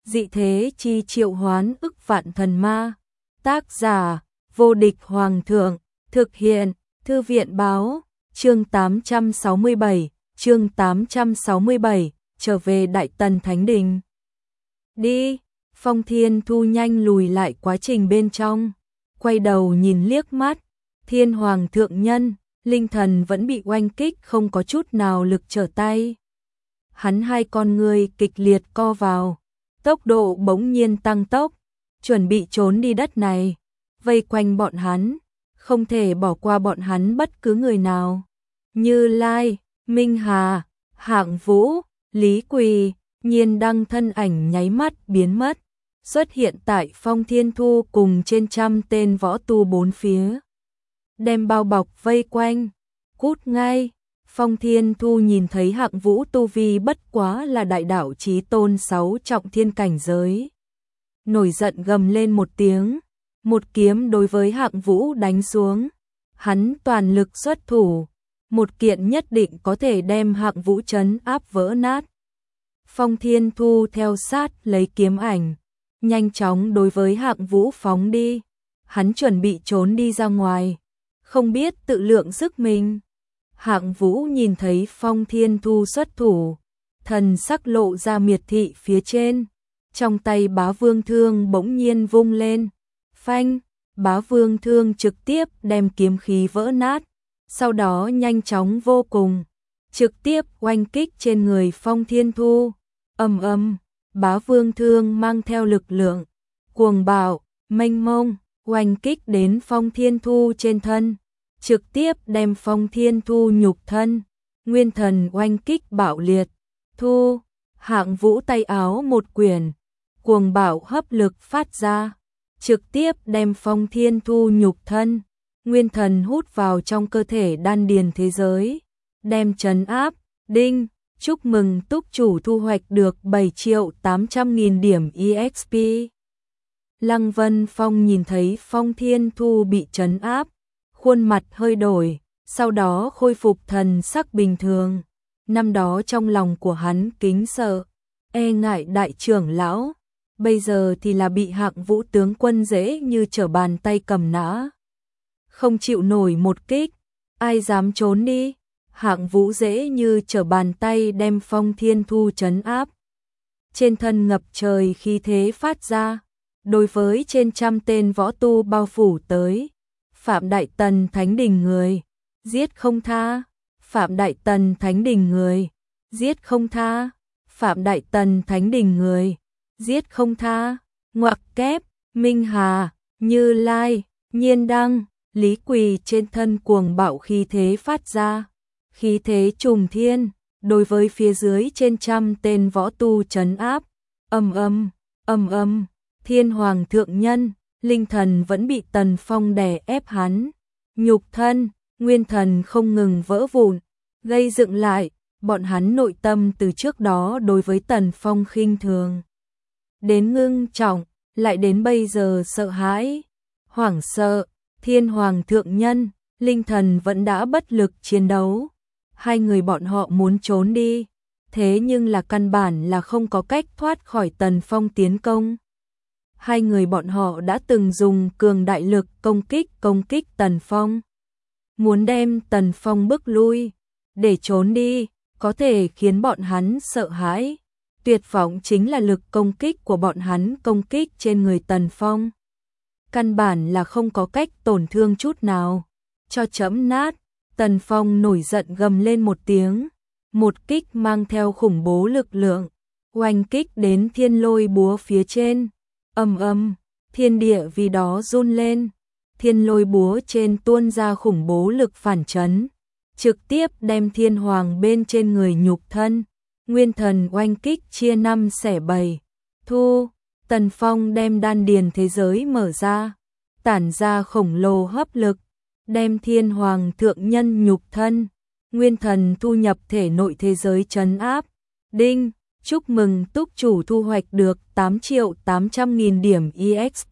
dị thế chi triệu hoán ức vạn thần ma. Tác giả, vô địch hoàng thượng, thực hiện, thư viện báo, chương 867, trở về Đại Tần Thánh Đình. Đi, Phong Thiên Thu nhanh lùi lại quá trình bên trong, quay đầu nhìn liếc mắt, Thiên Hoàng thượng nhân, linh thần vẫn bị oanh kích không có chút nào lực trở tay. Hắn hai con người kịch liệt co vào, tốc độ bỗng nhiên tăng tốc, chuẩn bị trốn đi đất này, vây quanh bọn hắn, không thể bỏ qua bọn hắn bất cứ người nào. Như Lai, Minh Hà, Hạng Vũ, Lý Quỳ, Nhiên Đăng thân ảnh nháy mắt biến mất, xuất hiện tại Phong Thiên Thu cùng trên trăm tên võ tu bốn phía. Đem bao bọc vây quanh, cút ngay. Phong Thiên Thu nhìn thấy Hạng Vũ tu vi bất quá là đại đạo chí tôn 6 trọng thiên cảnh giới. Nổi giận gầm lên một tiếng, một kiếm đối với Hạng Vũ đánh xuống. Hắn toàn lực xuất thủ, một kiện nhất định có thể đem Hạng Vũ trấn áp vỡ nát. Phong Thiên Thu theo sát lấy kiếm ảnh, nhanh chóng đối với Hạng Vũ phóng đi. Hắn chuẩn bị trốn đi ra ngoài, không biết tự lượng sức mình. Hạng Vũ nhìn thấy Phong Thiên Thu xuất thủ, thần sắc lộ ra miệt thị phía trên, trong tay Bá Vương Thương bỗng nhiên vung lên, phanh, Bá Vương Thương trực tiếp đem kiếm khí vỡ nát, sau đó nhanh chóng vô cùng, trực tiếp oanh kích trên người Phong Thiên Thu. Ầm ầm, Bá Vương Thương mang theo lực lượng cuồng bạo, mênh mông, oanh kích đến Phong Thiên Thu trên thân, trực tiếp đem Phong Thiên Thu nhục thân, nguyên thần oanh kích bạo liệt. Thu, Hạng Vũ tay áo một quyển, cuồng bạo hấp lực phát ra, trực tiếp đem Phong Thiên Thu nhục thân, nguyên thần hút vào trong cơ thể đan điền thế giới, đem trấn áp. Đinh, chúc mừng túc chủ thu hoạch được 7.800.000 điểm EXP. Lăng Vân Phong nhìn thấy Phong Thiên Thu bị trấn áp, khuôn mặt hơi đổi, sau đó khôi phục thần sắc bình thường. Năm đó trong lòng của hắn kính sợ, e ngại đại trưởng lão, bây giờ thì là bị Hạng Vũ tướng quân dễ như trở bàn tay cầm nã. Không chịu nổi một kích, ai dám trốn đi. Hạng Vũ dễ như trở bàn tay đem Phong Thiên Thu trấn áp. Trên thân ngập trời khí thế phát ra, đối với trên trăm tên võ tu bao phủ tới. Phạm Đại Tần Thánh Đình người, giết không tha. Phạm Đại Tần Thánh Đình người, giết không tha. Phạm Đại Tần Thánh Đình người, giết không tha. Ngoặc kép, Minh Hà, Như Lai, Nhiên Đăng, Lý Quỳ trên thân cuồng bạo khí thế phát ra. Khí thế trùng thiên, đối với phía dưới trên trăm tên võ tu trấn áp. Ầm ầm, Thiên Hoàng thượng nhân, linh thần vẫn bị Tần Phong đè ép hắn, nhục thân, nguyên thần không ngừng vỡ vụn, gây dựng lại, bọn hắn nội tâm từ trước đó đối với Tần Phong khinh thường đến ngưng trọng, lại đến bây giờ sợ hãi, hoảng sợ. Thiên Hoàng thượng nhân, linh thần vẫn đã bất lực chiến đấu. Hai người bọn họ muốn trốn đi, thế nhưng là căn bản là không có cách thoát khỏi Tần Phong tiến công. Hai người bọn họ đã từng dùng cường đại lực công kích Tần Phong, muốn đem Tần Phong bức lui, để trốn đi, có thể khiến bọn hắn sợ hãi. Tuyệt vọng chính là lực công kích của bọn hắn công kích trên người Tần Phong. Căn bản là không có cách tổn thương chút nào, cho chẫm nát. Tần Phong nổi giận gầm lên một tiếng, một kích mang theo khủng bố lực lượng, oanh kích đến thiên lôi búa phía trên. Ầm ầm, thiên địa vì đó run lên, thiên lôi búa trên tuôn ra khủng bố lực phản chấn, trực tiếp đem Thiên Hoàng bên trên người nhục thân, nguyên thần oanh kích chia 5 xẻ 7. Thu, Tần Phong đem đan điền thế giới mở ra, tản ra khổng lồ hấp lực, đem Thiên Hoàng thượng nhân nhục thân, nguyên thần thu nhập thể nội thế giới trấn áp. Đinh, chúc mừng túc chủ thu hoạch được 8.800.000 điểm EXP.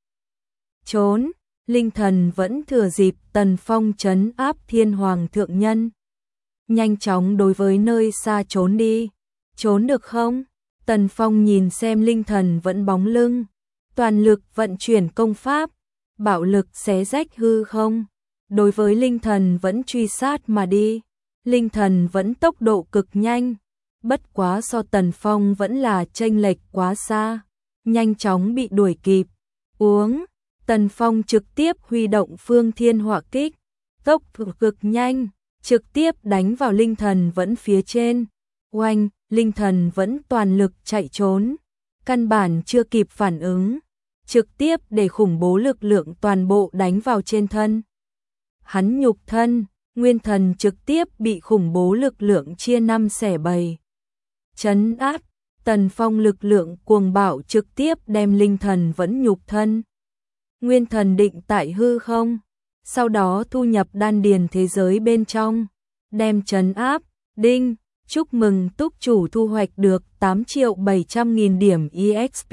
Trốn, linh thần vẫn thừa dịp Tần Phong trấn áp Thiên Hoàng thượng nhân, nhanh chóng đối với nơi xa trốn đi. Trốn được không? Tần Phong nhìn xem linh thần vẫn bóng lưng, toàn lực vận chuyển công pháp, bạo lực xé rách hư không. Đối với linh thần vẫn truy sát mà đi, linh thần vẫn tốc độ cực nhanh, bất quá so Tần Phong vẫn là chênh lệch quá xa, nhanh chóng bị đuổi kịp. Uống, Tần Phong trực tiếp huy động Phương Thiên Hỏa Kích, tốc độ cực nhanh, trực tiếp đánh vào linh thần vẫn phía trên. Oanh, linh thần vẫn toàn lực chạy trốn, căn bản chưa kịp phản ứng, trực tiếp để khủng bố lực lượng toàn bộ đánh vào trên thân. Hắn nhục thân, nguyên thần trực tiếp bị khủng bố lực lượng chia năm xẻ bảy. Trấn áp, Tần Phong lực lượng cuồng bạo trực tiếp đem linh thần vẫn nhục thân. Nguyên thần định tại hư không, sau đó thu nhập đan điền thế giới bên trong, đem trấn áp. Đinh, chúc mừng túc chủ thu hoạch được 8.700.000 điểm EXP.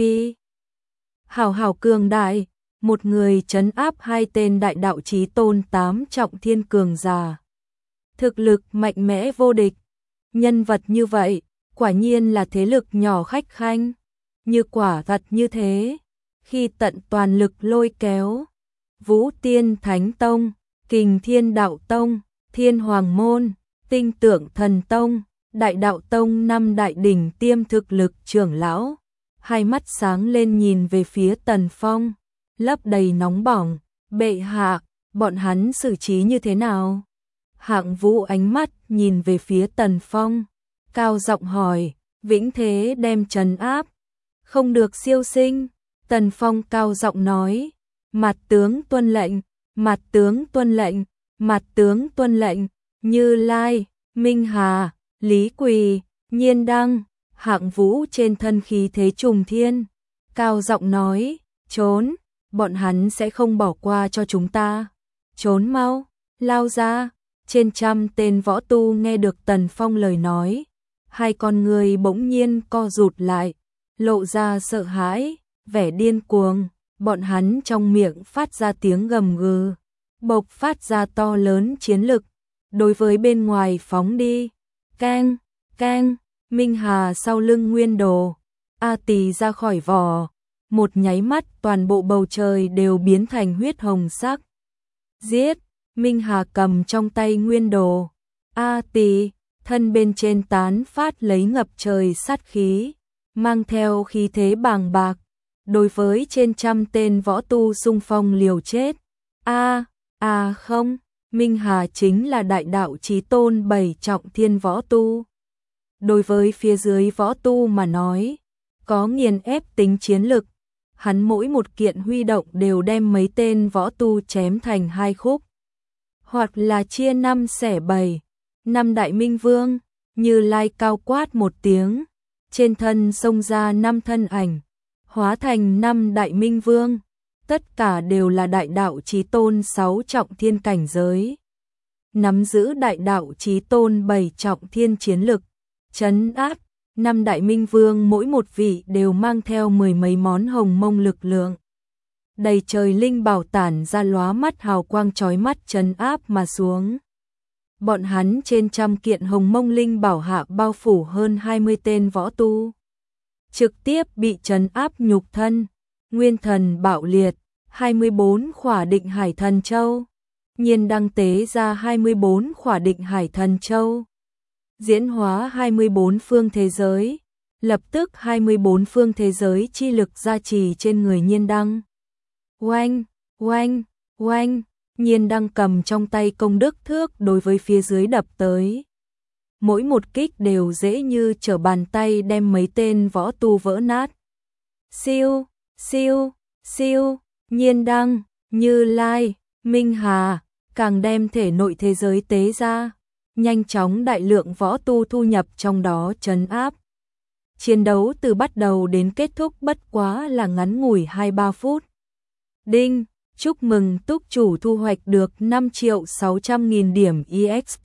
Hảo hảo cường đại, một người trấn áp hai tên đại đạo chí tôn 8 trọng thiên cường giả. Thực lực mạnh mẽ vô địch, nhân vật như vậy, quả nhiên là thế lực nhỏ khách khanh, như quả thật như thế, khi tận toàn lực lôi kéo, Vũ Tiên Thánh Tông, Kình Thiên Đạo Tông, Thiên Hoàng Môn, Tinh Tượng Thần Tông, Đại Đạo Tông năm đại đỉnh tiêm thực lực trưởng lão, hai mắt sáng lên nhìn về phía Tần Phong, lấp đầy nóng bỏng. Bệ hạ, bọn hắn xử trí như thế nào? Hạng Vũ ánh mắt nhìn về phía Tần Phong, cao giọng hỏi. Vĩnh thế đem trấn áp, không được siêu sinh. Tần Phong cao giọng nói. Mặt tướng tuân lệnh, mặt tướng tuân lệnh, mặt tướng tuân lệnh. Như Lai, Minh Hà, Lý Quỳ, Nhiên Đăng, Hạng Vũ trên thân khí thế trùng thiên, cao giọng nói. Trốn, bọn hắn sẽ không bỏ qua cho chúng ta. Trốn mau, lao ra. Trên trăm tên võ tu nghe được Tần Phong lời nói, hai con người bỗng nhiên co rụt lại, lộ ra sợ hãi, vẻ điên cuồng, bọn hắn trong miệng phát ra tiếng gầm gừ, bộc phát ra to lớn chiến lực, đối với bên ngoài phóng đi. Keng, keng, Minh Hà sau lưng Nguyên Đồ, A Tỳ ra khỏi vỏ, một nháy mắt toàn bộ bầu trời đều biến thành huyết hồng sắc. Giết! Minh Hà cầm trong tay Nguyên Đồ, A Tỳ, thân bên trên tán phát lấy ngập trời sát khí, mang theo khí thế bàng bạc, đối với trên trăm tên võ tu xung phong liều chết. Không, Minh Hà chính là đại đạo chí tôn 7 trọng thiên võ tu. Đối với phía dưới võ tu mà nói, có nghiền ép tính chiến lực, hắn mỗi một kiện huy động đều đem mấy tên võ tu chém thành hai khúc, hoặc là chia năm xẻ bảy. Năm đại minh vương, Như Lai cao quát một tiếng, trên thân xông ra 5 thân ảnh, hóa thành 5 đại minh vương, tất cả đều là đại đạo chí tôn 6 trọng thiên cảnh giới, nắm giữ đại đạo chí tôn 7 trọng thiên chiến lực, trấn áp. 5 đại minh vương mỗi một vị đều mang theo mười mấy món hồng mông lực lượng, đầy trời linh bảo tản ra lóa mắt hào quang chói mắt trấn áp mà xuống. Bọn hắn trên trăm kiện hồng mông linh bảo hạ bao phủ hơn 20 tên võ tu, trực tiếp bị trấn áp nhục thân, nguyên thần bạo liệt, 24 khỏa định hải thần châu, Nhiên Đăng tế ra 24 khỏa định hải thần châu, diễn hóa 24 phương thế giới, lập tức 24 phương thế giới chi lực gia trì trên người Nhiên Đăng. Oanh, oanh, oanh, Nhiên Đăng cầm trong tay công đức thước đối với phía dưới đập tới. Mỗi một kích đều dễ như trở bàn tay đem mấy tên võ tu vỡ nát. Siêu, siêu, siêu, Nhiên Đăng, Như Lai, Minh Hà, càng đem thể nội thế giới tế ra, nhanh chóng đại lượng võ tu thu nhập trong đó trấn áp. Chiến đấu từ bắt đầu đến kết thúc bất quá là ngắn ngủi 2-3 phút. Đinh, chúc mừng túc chủ thu hoạch được 5.600.000 điểm EXP.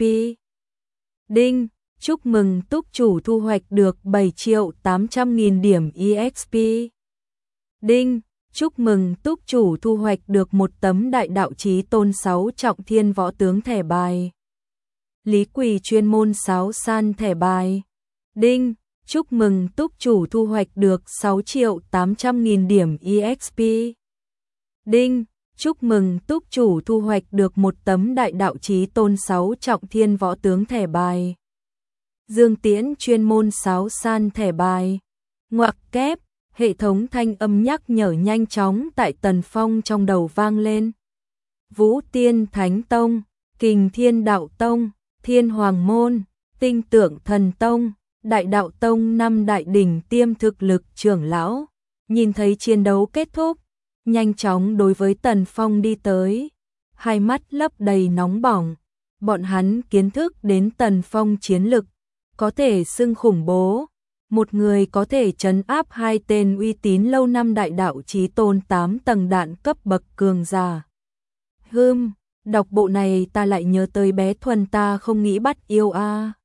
Đinh, chúc mừng túc chủ thu hoạch được 7.800.000 điểm EXP. Đinh, chúc mừng túc chủ thu hoạch được một tấm đại đạo chí tôn 6 trọng thiên võ tướng thẻ bài. Lý Quỳ chuyên môn sáo san thẻ bài. Đinh, Chúc mừng túc chủ thu hoạch được 6.800.000 điểm EXP. Đinh, chúc mừng túc chủ thu hoạch được một tấm đại đạo chí tôn 6 trọng thiên võ tướng thẻ bài. Dương Tiễn chuyên môn sáo san thẻ bài. Ngoặc kép, hệ thống thanh âm nhắc nhở nhanh chóng tại Tần Phong trong đầu vang lên. Vũ Tiên Thánh Tông, Kình Thiên Đạo Tông, Thiên Hoàng Môn, Tinh Tượng Thần Tông, Đại Đạo Tông 5 đại đỉnh tiêm thực lực trưởng lão, nhìn thấy chiến đấu kết thúc, nhanh chóng đối với Tần Phong đi tới, hai mắt lấp đầy nóng bỏng, bọn hắn kiến thức đến Tần Phong chiến lực, có thể xưng khủng bố, một người có thể trấn áp hai tên uy tín lâu năm đại đạo chí tôn 8 tầng đạn cấp bậc cường giả. Đọc bộ này ta lại nhớ tới bé Thuần ta không nghĩ bắt yêu a.